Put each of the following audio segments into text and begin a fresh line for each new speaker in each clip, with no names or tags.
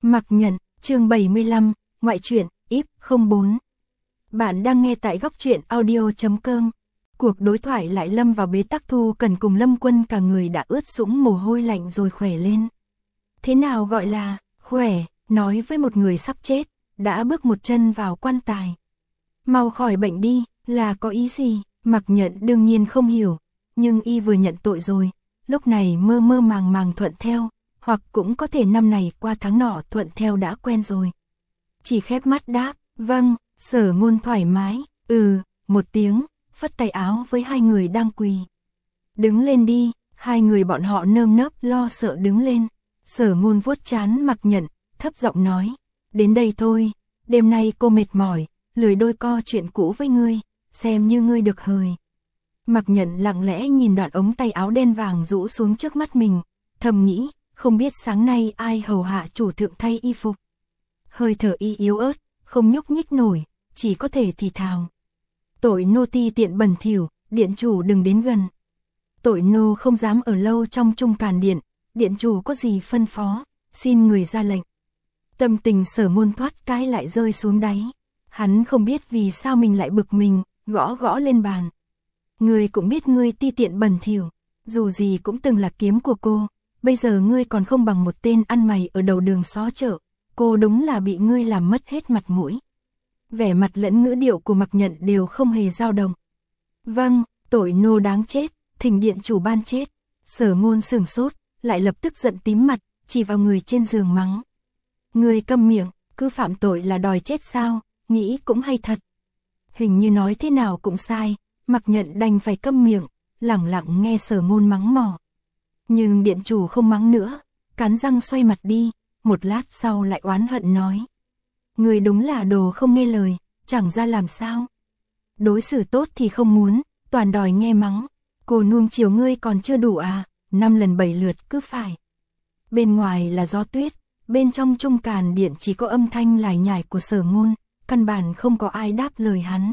Mặc Nhận, chương 75, ngoại truyện, IF04. Bạn đang nghe tại góc truyện audio.com. Cuộc đối thoại lại lâm vào bế tắc. Thu Cần cùng Lâm Quân cả người đã ướt sũng mồ hôi lạnh rồi khỏe lên. Thế nào gọi là khỏe, nói với một người sắp chết, đã bước một chân vào quan tài. Mau khỏi bệnh đi, là có ý gì? Mặc Nhận đương nhiên không hiểu, nhưng y vừa nhận tội rồi, lúc này mơ mơ màng màng thuận theo, hoặc cũng có thể năm này qua tháng nọ thuận theo đã quen rồi. Chỉ khép mắt đáp, vâng. Sở Ngôn thoải mái, một tiếng, phất tay áo với hai người đang quỳ. Đứng lên đi, hai người bọn họ nơm nớp lo sợ đứng lên. Sở Ngôn vuốt trán Mặc Nhận, thấp giọng nói, đến đây thôi, đêm nay cô mệt mỏi, lười đôi co chuyện cũ với ngươi, xem như ngươi được hời. Mặc Nhận lặng lẽ nhìn đoạn ống tay áo đen vàng rũ xuống trước mắt mình, thầm nghĩ, không biết sáng nay ai hầu hạ chủ thượng thay y phục. Hơi thở y yếu ớt, không nhúc nhích nổi, chỉ có thể thì thào. Tội nô ti tiện bẩn thỉu, điện chủ đừng đến gần. Tội nô không dám ở lâu trong Trung Càn Điện, điện chủ có gì phân phó, xin người ra lệnh. Tâm tình Sở Ngôn thoát cái lại rơi xuống đáy. Hắn không biết vì sao mình lại bực mình, gõ gõ lên bàn. Ngươi cũng biết ngươi ti tiện bẩn thỉu, dù gì cũng từng là kiếm của cô, bây giờ ngươi còn không bằng một tên ăn mày ở đầu đường xó chợ, cô đúng là bị ngươi làm mất hết mặt mũi. Vẻ mặt lẫn ngữ điệu của Mặc Nhận đều không hề dao động. Vâng, tội nô đáng chết, thỉnh điện chủ ban chết. Sở Ngôn sửng sốt, lại lập tức giận tím mặt, chỉ vào người trên giường mắng. Ngươi câm miệng, cứ phạm tội là đòi chết sao, nghĩ cũng hay thật. Hình như nói thế nào cũng sai, Mặc Nhận đành phải câm miệng, lẳng lặng nghe Sở Ngôn mắng mỏ. Nhưng điện chủ không mắng nữa, cắn răng xoay mặt đi, một lát sau lại oán hận nói. Người đúng là đồ không nghe lời, chẳng ra làm sao. Đối xử tốt thì không muốn, toàn đòi nghe mắng. Cô nuông chiều ngươi còn chưa đủ à, 5 lần 7 lượt cứ phải. Bên ngoài là gió tuyết, bên trong Trung Càn Điện chỉ có âm thanh lải nhải của Sở Ngôn, căn bản không có ai đáp lời hắn.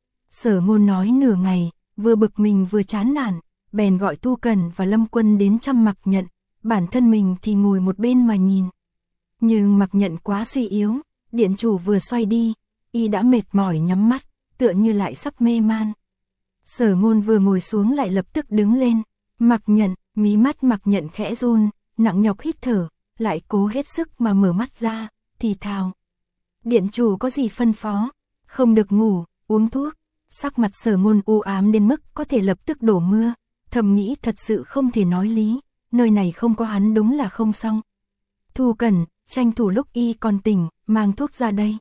Sở Ngôn nói nửa ngày, vừa bực mình vừa chán nản, bèn gọi Thu Cần và Lâm Quân đến chăm Mặc Nhận, bản thân mình thì ngồi một bên mà nhìn. Nhưng Mặc Nhận quá suy yếu, điện chủ vừa xoay đi, y đã mệt mỏi nhắm mắt, tựa như lại sắp mê man. Sở Ngôn vừa ngồi xuống lại lập tức đứng lên, Mặc Nhận, mí mắt Mặc Nhận khẽ run, nặng nhọc hít thở, lại cố hết sức mà mở mắt ra, thì thào. Điện chủ có gì phân phó? Không được ngủ, uống thuốc. Sắc mặt Sở Ngôn u ám đến mức có thể lập tức đổ mưa, thầm nghĩ thật sự không thể nói lý, nơi này không có hắn đúng là không xong. Thu Cần, tranh thủ lúc y còn tỉnh, mang thuốc ra đây.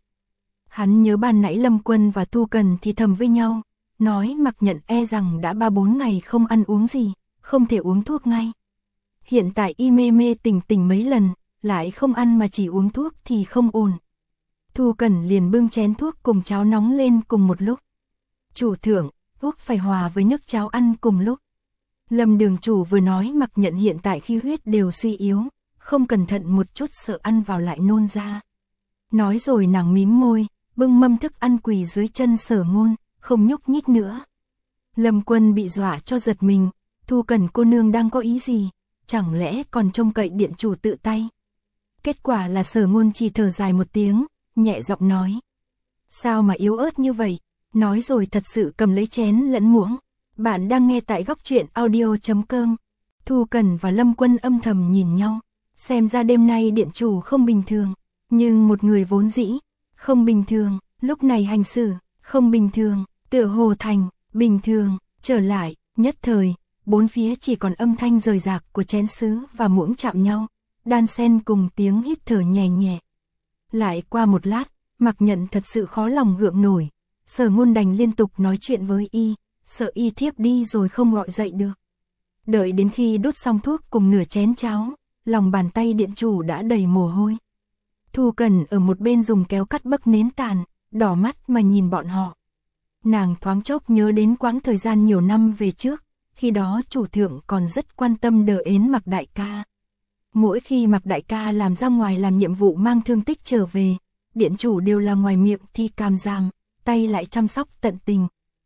Hắn nhớ ban nãy Lâm Quân và Thu Cần thì thầm với nhau, nói Mặc Nhận e rằng đã 3-4 ngày không ăn uống gì, không thể uống thuốc ngay. Hiện tại y mê mê tỉnh tỉnh mấy lần, lại không ăn mà chỉ uống thuốc thì không ổn. Thu Cần liền bưng chén thuốc cùng cháo nóng lên cùng một lúc. Chủ thượng, thuốc phải hòa với nước cháo ăn cùng lúc. Lâm đường chủ vừa nói Mặc Nhận hiện tại khí huyết đều suy yếu, không cẩn thận một chút sợ ăn vào lại nôn ra. Nói rồi nàng mím môi, bưng mâm thức ăn quỳ dưới chân Sở Ngôn, không nhúc nhích nữa. Lâm Quân bị dọa cho giật mình, Thu Cần cô nương đang có ý gì, chẳng lẽ còn trông cậy điện chủ tự tay. Kết quả là Sở Ngôn chỉ thở dài một tiếng, nhẹ giọng nói. Sao mà yếu ớt như vậy, nói rồi thật sự cầm lấy chén lẫn muỗng. Bạn đang nghe tại góc truyện audio.com. Thu Cần và Lâm Quân âm thầm nhìn nhau, xem ra đêm nay điện chủ không bình thường, nhưng một người vốn dĩ không bình thường, lúc này hành xử không bình thường, tựa hồ thành bình thường, trở lại, nhất thời, bốn phía chỉ còn âm thanh rời rạc của chén sứ và muỗng chạm nhau, đan xen cùng tiếng hít thở nhẹ nhẹ. Lại qua một lát, Mặc Nhận thật sự khó lòng gượng nổi, Sở Ngôn đành liên tục nói chuyện với y, sợ y thiếp đi rồi không gọi dậy được. Đợi đến khi đút xong thuốc cùng nửa chén cháo, lòng bàn tay điện chủ đã đầy mồ hôi. Thu Cần ở một bên dùng kéo cắt bấc nến tàn, đỏ mắt mà nhìn bọn họ. Nàng thoáng chốc nhớ đến quãng thời gian nhiều năm về trước, khi đó chủ thượng còn rất quan tâm đờ ến Mặc đại ca. Mỗi khi Mặc đại ca làm ra ngoài làm nhiệm vụ mang thương tích trở về, điện chủ đều là ngoài miệng thi cam giam, tay lại chăm sóc tận tình.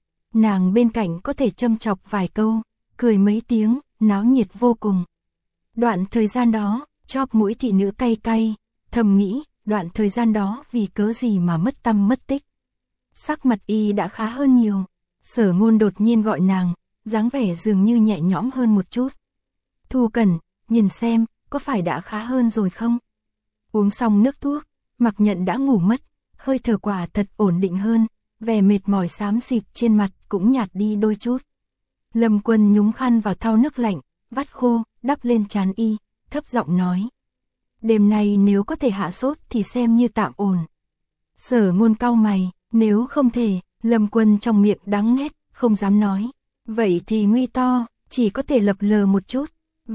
Nàng bên cạnh có thể châm chọc vài câu, cười mấy tiếng, náo nhiệt vô cùng. Đoạn thời gian đó, chóp mũi thị nữ cay cay, thầm nghĩ, đoạn thời gian đó vì cớ gì mà mất tăm mất tích. Sắc mặt y đã khá hơn nhiều. Sở Ngôn đột nhiên gọi nàng, dáng vẻ dường như nhẹ nhõm hơn một chút. Thu Cẩn, nhìn xem, có phải đã khá hơn rồi không? Uống xong nước thuốc, Mặc Nhận đã ngủ mất, hơi thở quả thật ổn định hơn, vẻ mệt mỏi xám xịt trên mặt cũng nhạt đi đôi chút. Lâm Quân nhúng khăn vào thau nước lạnh, vắt khô, đắp lên trán y, thấp giọng nói. Đêm nay nếu có thể hạ sốt thì xem như tạm ổn. Sở Ngôn cau mày, nếu không thể, Lâm Quân trong miệng đắng nghét, không dám nói. Vậy thì nguy to, chỉ có thể lập lờ một chút.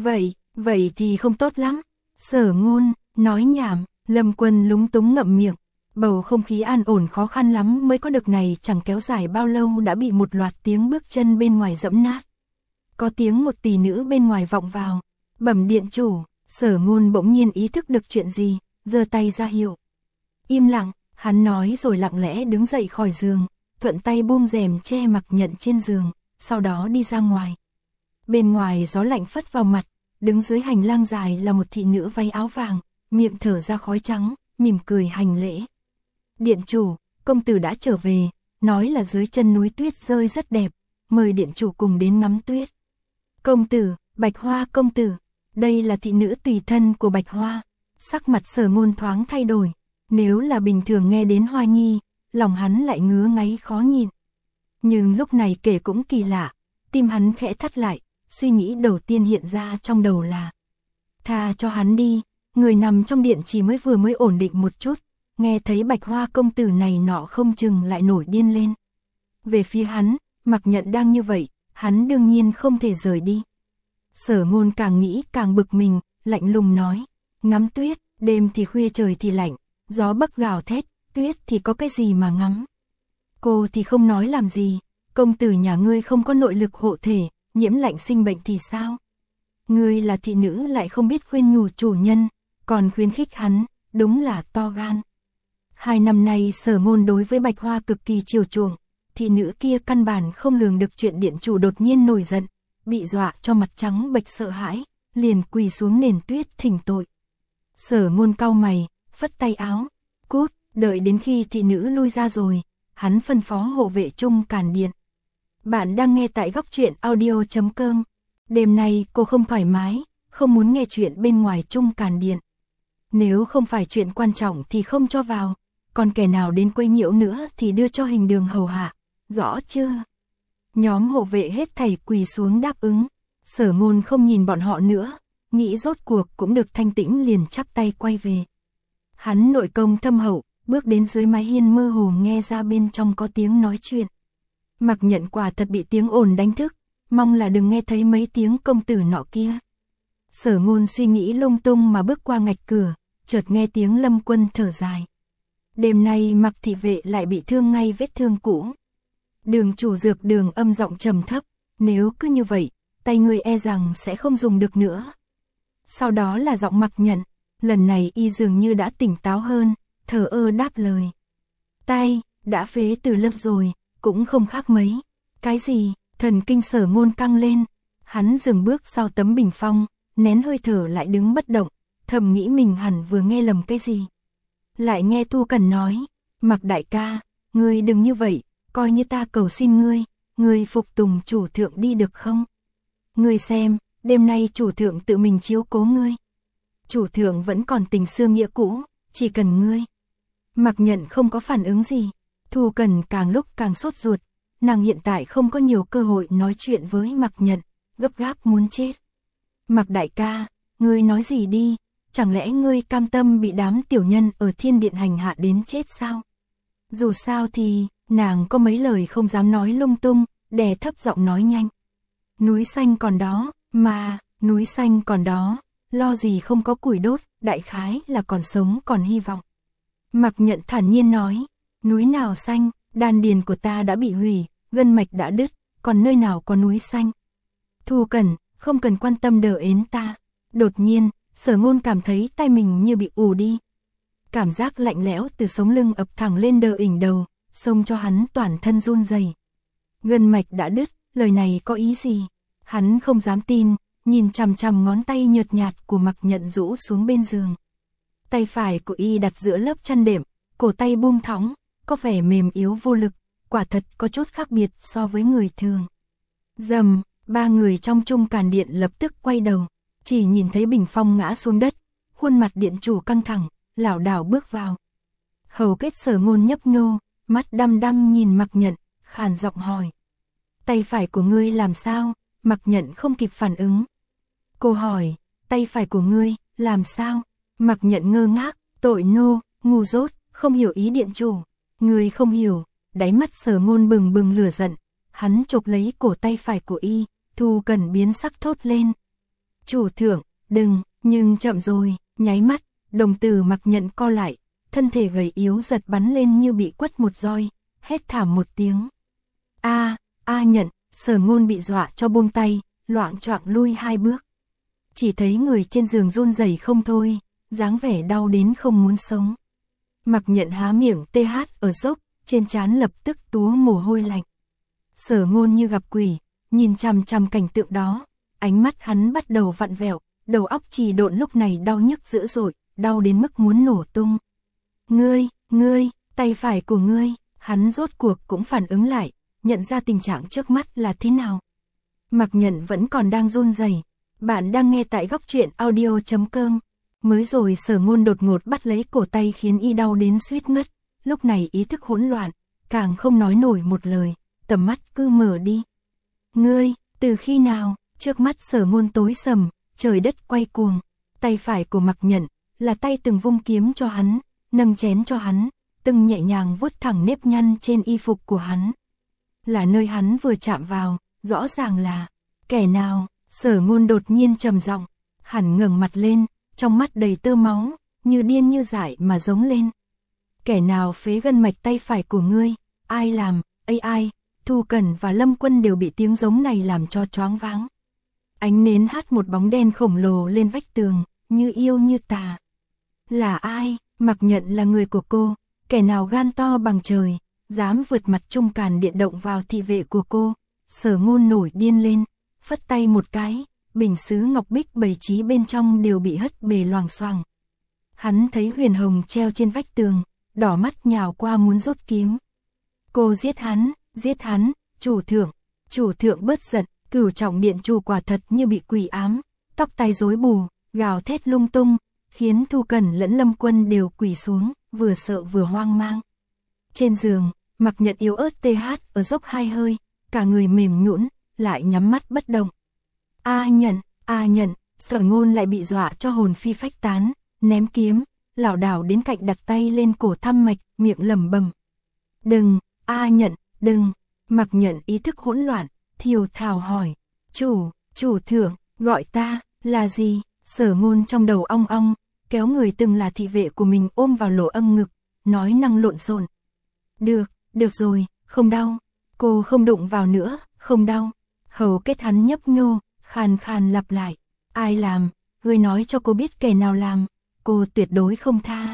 Vậy thì không tốt lắm. Sở Ngôn, nói nhảm, Lâm Quân lúng túng ngậm miệng. Bầu không khí an ổn khó khăn lắm mới có được này chẳng kéo dài bao lâu đã bị một loạt tiếng bước chân bên ngoài dẫm nát. Có tiếng một tỷ nữ bên ngoài vọng vào. Bẩm điện chủ, Sở Ngôn bỗng nhiên ý thức được chuyện gì, giơ tay ra hiệu. Im lặng, hắn nói rồi lặng lẽ đứng dậy khỏi giường, thuận tay buông rèm che Mặc Nhận trên giường, sau đó đi ra ngoài. Bên ngoài gió lạnh phất vào mặt, đứng dưới hành lang dài là một thị nữ váy áo vàng, miệng thở ra khói trắng, mỉm cười hành lễ. Điện chủ, công tử đã trở về, nói là dưới chân núi tuyết rơi rất đẹp, mời điện chủ cùng đến ngắm tuyết. Công tử, Bạch Hoa công tử, đây là thị nữ tùy thân của Bạch Hoa. Sắc mặt Sở Ngôn thoáng thay đổi, nếu là bình thường nghe đến Hoa Nhi, lòng hắn lại ngứa ngáy khó nhịn. Nhưng lúc này kể cũng kỳ lạ, tim hắn khẽ thắt lại, suy nghĩ đầu tiên hiện ra trong đầu là tha cho hắn đi, người nằm trong điện chỉ mới ổn định một chút, nghe thấy Bạch Hoa công tử này nọ không chừng lại nổi điên lên. Về phía hắn, Mặc Nhận đang như vậy, hắn đương nhiên không thể rời đi. Sở Ngôn càng nghĩ càng bực mình, lạnh lùng nói, ngắm tuyết, đêm thì khuya trời thì lạnh, gió bấc gào thét, tuyết thì có cái gì mà ngắm. Cô thì không nói làm gì, công tử nhà ngươi không có nội lực hộ thể, nhiễm lạnh sinh bệnh thì sao? Ngươi là thị nữ lại không biết khuyên nhủ chủ nhân, còn khuyến khích hắn, đúng là to gan. 2 năm nay Sở Ngôn đối với Bạch Hoa cực kỳ chiều chuộng, thị nữ kia căn bản không lường được chuyện điện chủ đột nhiên nổi giận, bị dọa cho mặt trắng bệch sợ hãi, liền quỳ xuống nền tuyết thỉnh tội. Sở Ngôn cau mày, phất tay áo, cút, đợi đến khi thị nữ lui ra rồi, hắn phân phó hộ vệ Trung Càn Điện. Bạn đang nghe tại Góc Truyện Audio.com. Đêm nay cô không thoải mái, không muốn nghe chuyện bên ngoài Trung Càn Điện. Nếu không phải chuyện quan trọng thì không cho vào, còn kẻ nào đến quấy nhiễu nữa thì đưa cho hình đường hầu hạ, rõ chưa? Nhóm hộ vệ hết thảy quỳ xuống đáp ứng. Sở Ngôn không nhìn bọn họ nữa, nghĩ rốt cuộc cũng được thanh tĩnh liền chắp tay quay về. Hắn nội công thâm hậu, bước đến dưới mái hiên mơ hồ nghe ra bên trong có tiếng nói chuyện. Mặc Nhận quả thật bị tiếng ồn đánh thức, mong là đừng nghe thấy mấy tiếng công tử nọ kia. Sở Ngôn suy nghĩ lung tung mà bước qua ngạch cửa, chợt nghe tiếng Lâm Quân thở dài. Đêm nay Mặc thị vệ lại bị thương ngay vết thương cũ. Đường chủ dược đường âm giọng trầm thấp, nếu cứ như vậy, tay ngươi e rằng sẽ không dùng được nữa. Sau đó là giọng Mặc Nhận, lần này y dường như đã tỉnh táo hơn, thờ ơ đáp lời. Tay, đã phế từ lâu rồi, cũng không khác mấy. Cái gì? Thần kinh Sở Ngôn căng lên, hắn dừng bước sau tấm bình phong, nén hơi thở lại đứng bất động, thầm nghĩ mình hẳn vừa nghe lầm cái gì. Lại nghe Thu Cẩn nói, Mặc đại ca, ngươi đừng như vậy, coi như ta cầu xin ngươi phục tùng chủ thượng đi được không? Ngươi xem, đêm nay chủ thượng tự mình chiếu cố ngươi. Chủ thượng vẫn còn tình xưa nghĩa cũ, chỉ cần ngươi. Mặc Nhận không có phản ứng gì, Thu Cẩn càng lúc càng sốt ruột, nàng hiện tại không có nhiều cơ hội nói chuyện với Mặc Nhận, gấp gáp muốn chết. Mặc đại ca, ngươi nói gì đi, chẳng lẽ ngươi cam tâm bị đám tiểu nhân ở Thiên Điện hành hạ đến chết sao? Dù sao thì, nàng có mấy lời không dám nói lung tung, đè thấp giọng nói nhanh. Núi xanh còn đó, mà, núi xanh còn đó, lo gì không có củi đốt, đại khái là còn sống còn hy vọng. Mặc Nhận thản nhiên nói, núi nào xanh, đan điền của ta đã bị hủy, gân mạch đã đứt, còn nơi nào có núi xanh. Thu Cẩn, không cần quan tâm đờ ến ta. Đột nhiên, Sở Ngôn cảm thấy tay mình như bị ù đi. Cảm giác lạnh lẽo từ sống lưng ập thẳng lên đờ ỉnh đầu, xông cho hắn toàn thân run rẩy. Gân mạch đã đứt, lời này có ý gì? Hắn không dám tin, nhìn chằm chằm ngón tay nhợt nhạt của Mặc Nhận rũ xuống bên giường. Tay phải của y đặt giữa lớp chăn đệm, cổ tay buông thõng, có vẻ mềm yếu vô lực, quả thật có chút khác biệt so với người thường. Rầm, ba người trong chung càn điện lập tức quay đầu, chỉ nhìn thấy bình phong ngã xuống đất, khuôn mặt điện chủ căng thẳng, lảo đảo bước vào. Hầu Kết Sở Ngôn nhấp nhô, mắt đăm đăm nhìn Mặc Nhận, khàn giọng hỏi. Tay phải của ngươi làm sao? Mặc Nhận không kịp phản ứng. Cô hỏi, tay phải của ngươi, làm sao? Mặc Nhận ngơ ngác, tội nô, ngu dốt, không hiểu ý điện chủ. Ngươi không hiểu, đáy mắt Sở Ngôn bừng bừng lửa giận. Hắn chộp lấy cổ tay phải của y, Thu Cẩn biến sắc thốt lên. Chủ thượng, đừng, nhưng chậm rồi, nháy mắt, đồng tử Mặc Nhận co lại, thân thể gầy yếu giật bắn lên như bị quất một roi, hét thảm một tiếng. A Nhận, Sở Ngôn bị dọa cho buông tay, loạng choạng lui 2 bước. Chỉ thấy người trên giường run rẩy không thôi, dáng vẻ đau đến không muốn sống. Mặc Nhận há miệng TH ở dốc, trên trán lập tức túa mồ hôi lạnh. Sở Ngôn như gặp quỷ, nhìn chằm chằm cảnh tượng đó, ánh mắt hắn bắt đầu vặn vẹo, đầu óc trì độn lúc này đau nhức dữ dội, đau đến mức muốn nổ tung. Ngươi, tay phải của ngươi, hắn rốt cuộc cũng phản ứng lại, nhận ra tình trạng trước mắt là thế nào. Mặc Nhận vẫn còn đang run rẩy. Bạn đang nghe tại góc truyện audio.com. Mới rồi Sở Ngôn đột ngột bắt lấy cổ tay khiến y đau đến suýt ngất, lúc này ý thức hỗn loạn, càng không nói nổi một lời, tầm mắt cứ mở đi. Ngươi, từ khi nào? Trước mắt Sở Ngôn tối sầm, trời đất quay cuồng. Tay phải của Mặc Nhận là tay từng vung kiếm cho hắn, nâng chén cho hắn, từng nhẹ nhàng vuốt thẳng nếp nhăn trên y phục của hắn. Là nơi hắn vừa chạm vào, rõ ràng là kẻ nào? Sở Ngôn đột nhiên trầm giọng, hắn ngẩng mặt lên, trong mắt đầy tơ máu, như điên như dại mà giống lên. Kẻ nào phế gân mạch tay phải của ngươi? Ai làm? Ai? Thu Cẩn và Lâm Quân đều bị tiếng giống này làm cho choáng váng. Ánh nến hắt một bóng đen khổng lồ lên vách tường, như yêu như tà. Là ai? Mặc Nhận là người của cô, kẻ nào gan to bằng trời, dám vượt mặt trung càn điện động vào thị vệ của cô. Sở Ngôn nổi điên lên, phất tay một cái, bình sứ ngọc bích bày trí bên trong đều bị hất bề loàng xoàng. Hắn thấy Huyền Hồng treo trên vách tường, đỏ mắt nhào qua muốn rút kiếm. Cô giết hắn, chủ thượng bớt giận, Cửu Trọng điện chủ quả thật như bị quỷ ám, tóc tai rối bù, gào thét lung tung, khiến Thu Cẩn lẫn Lâm Quân đều quỳ xuống, vừa sợ vừa hoang mang. Trên giường, Mặc Nhận yếu ớt TH ở dốc 2 hơi, cả người mềm nhũn, lại nhắm mắt bất động. A Nhận, Sở Ngôn lại bị dọa cho hồn phi phách tán, ném kiếm, lảo đảo đến cạnh đặt tay lên cổ thăm mạch, miệng lẩm bẩm. Đừng, A Nhận, đừng. Mặc Nhận ý thức hỗn loạn, thiều thào hỏi. Chủ thượng, gọi ta, là gì? Sở Ngôn trong đầu ong ong, kéo người từng là thị vệ của mình ôm vào lỗ âm ngực, nói năng lộn xộn. Được rồi, không đau. Cô không đụng vào nữa, không đau. Hầu Kết hắn nhấp nhô, khàn khàn lặp lại. Ai làm? Ngươi nói cho cô biết kẻ nào làm. Cô tuyệt đối không tha.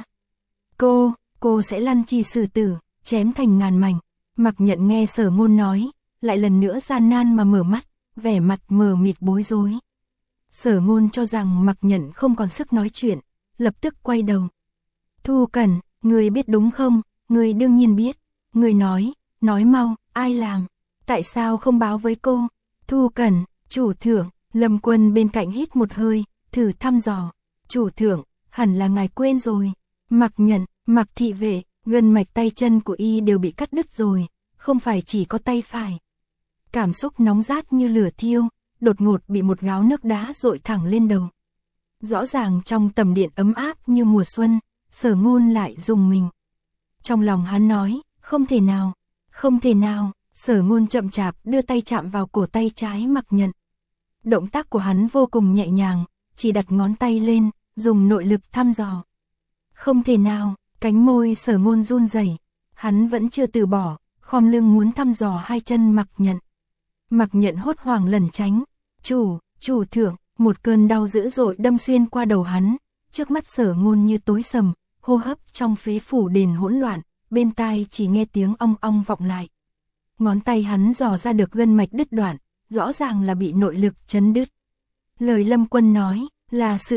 Cô sẽ lăn chi xử tử, chém thành ngàn mảnh. Mặc Nhận nghe Sở Ngôn nói, lại lần nữa gian nan mà mở mắt, vẻ mặt mờ mịt bối rối. Sở Ngôn cho rằng Mặc Nhận không còn sức nói chuyện, lập tức quay đầu. Thu Cẩn, ngươi biết đúng không? Ngươi đương nhiên biết. Ngươi nói mau, ai làm? Tại sao không báo với cô? Thu Cẩn, chủ thượng. Lâm Quân bên cạnh hít một hơi, thử thăm dò. Chủ thượng, hẳn là ngài quên rồi. Mặc Nhận, Mặc thị vệ, gân mạch tay chân của y đều bị cắt đứt rồi, không phải chỉ có tay phải. Cảm xúc nóng rát như lửa thiêu, đột ngột bị một gáo nước đá dội thẳng lên đầu. Rõ ràng trong tầm điện ấm áp như mùa xuân, Sở Ngôn lại rùng mình. Trong lòng hắn nói, không thể nào. Sở Ngôn chậm chạp đưa tay chạm vào cổ tay trái Mặc Nhận. Động tác của hắn vô cùng nhẹ nhàng, chỉ đặt ngón tay lên, dùng nội lực thăm dò. Không thể nào, cánh môi Sở Ngôn run rẩy, hắn vẫn chưa từ bỏ, khom lưng muốn thăm dò hai chân Mặc Nhận. Mặc Nhận hốt hoảng lẩn tránh. Chủ thượng, một cơn đau dữ dội đâm xuyên qua đầu hắn, trước mắt Sở Ngôn như tối sầm, hô hấp trong phế phủ đền hỗn loạn, bên tai chỉ nghe tiếng ong ong vọng lại. Ngón tay hắn dò ra được gân mạch đứt đoạn, rõ ràng là bị nội lực chấn đứt. Lời Lâm Quân nói là sự thật,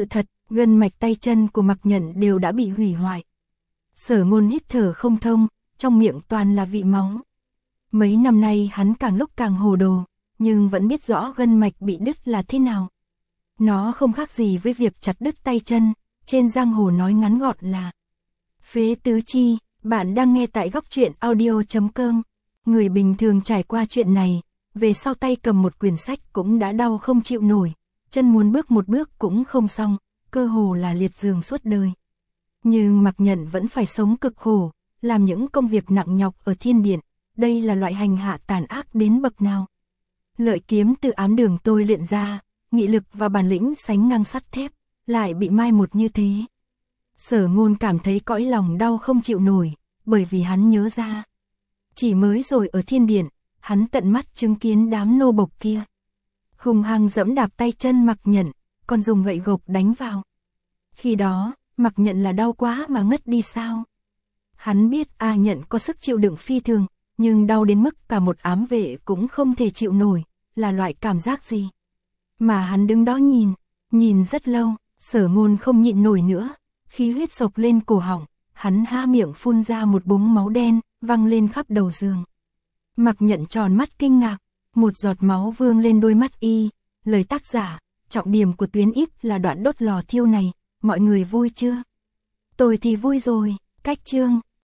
Gân mạch tay chân của Mạc Nhận đều đã bị hủy hoại. Sở Ngôn hít thở không thông, trong miệng toàn là vị máu. Mấy năm nay hắn càng lúc càng hồ đồ, nhưng vẫn biết rõ gân mạch bị đứt là thế nào. Nó không khác gì với việc chặt đứt tay chân, trên giang hồ nói ngắn gọn là phế tứ chi. Bạn đang nghe tại Góc Truyện Audio.com. Người bình thường trải qua chuyện này, về sau tay cầm một quyển sách cũng đã đau không chịu nổi, chân muốn bước một bước cũng không xong, cơ hồ là liệt giường suốt đời. Nhưng Mạc Nhận vẫn phải sống cực khổ, làm những công việc nặng nhọc ở thiên điện, đây là loại hành hạ tàn ác đến bậc nào. Lợi kiếm từ ám đường tôi luyện ra, nghị lực và bản lĩnh sánh ngang sắt thép, lại bị mai một như thế. Sở Ngôn cảm thấy cõi lòng đau không chịu nổi, bởi vì hắn nhớ ra. Chỉ mới rồi ở thiên điện, hắn tận mắt chứng kiến đám nô bộc kia. Hùng hăng giẫm đạp tay chân Mạc Nhận, còn dùng gậy gộc đánh vào. Khi đó, Mạc Nhận là đau quá mà ngất đi sao. Hắn biết A Nhận có sức chịu đựng phi thường, nhưng đau đến mức cả một ám vệ cũng không thể chịu nổi, là loại cảm giác gì. Mà hắn đứng đó nhìn rất lâu, Sở Ngôn không nhịn nổi nữa, khí huyết sộc lên cổ họng, hắn há miệng phun ra một búng máu đen, văng lên khắp đầu giường. Mạc Nhận tròn mắt kinh ngạc, một giọt máu vương lên đôi mắt y, lời tác giả, trọng điểm của tuyến íp là đoạn đốt lò thiêu này, mọi người vui chưa? Tôi thì vui rồi, cách chương.